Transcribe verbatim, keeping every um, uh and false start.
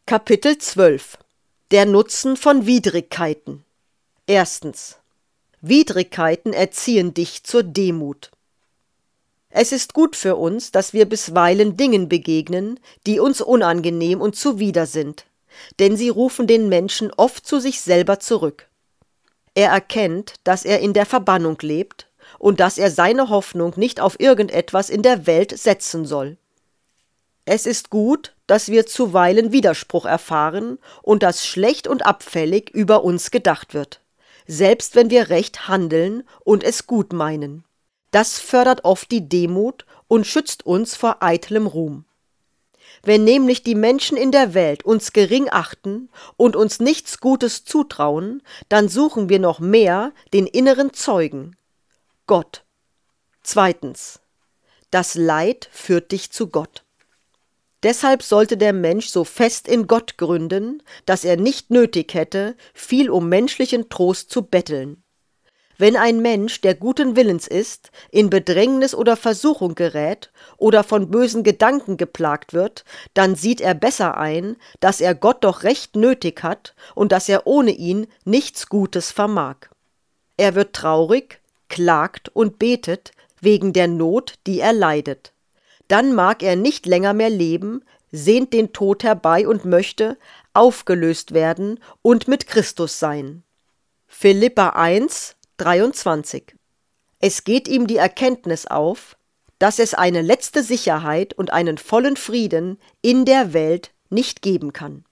Kapitel zwölf. Der Nutzen von Widrigkeiten. Erstens. Widrigkeiten erziehen dich zur Demut. Es ist gut für uns, dass wir bisweilen Dingen begegnen, die uns unangenehm und zuwider sind, denn sie rufen den Menschen oft zu sich selber zurück. Er erkennt, dass er in der Verbannung lebt und dass er seine Hoffnung nicht auf irgendetwas in der Welt setzen soll. Es ist gut, dass wir zuweilen Widerspruch erfahren und dass schlecht und abfällig über uns gedacht wird, selbst wenn wir recht handeln und es gut meinen. Das fördert oft die Demut und schützt uns vor eitlem Ruhm. Wenn nämlich die Menschen in der Welt uns gering achten und uns nichts Gutes zutrauen, dann suchen wir noch mehr den inneren Zeugen, Gott. Zweitens. Das Leid führt dich zu Gott. Deshalb sollte der Mensch so fest in Gott gründen, dass er nicht nötig hätte, viel um menschlichen Trost zu betteln. Wenn ein Mensch, der guten Willens ist, in Bedrängnis oder Versuchung gerät oder von bösen Gedanken geplagt wird, dann sieht er besser ein, dass er Gott doch recht nötig hat und dass er ohne ihn nichts Gutes vermag. Er wird traurig, klagt und betet wegen der Not, die er leidet. Dann mag er nicht länger mehr leben, sehnt den Tod herbei und möchte aufgelöst werden und mit Christus sein. Philipper eins, dreiundzwanzig. Es geht ihm die Erkenntnis auf, dass es eine letzte Sicherheit und einen vollen Frieden in der Welt nicht geben kann.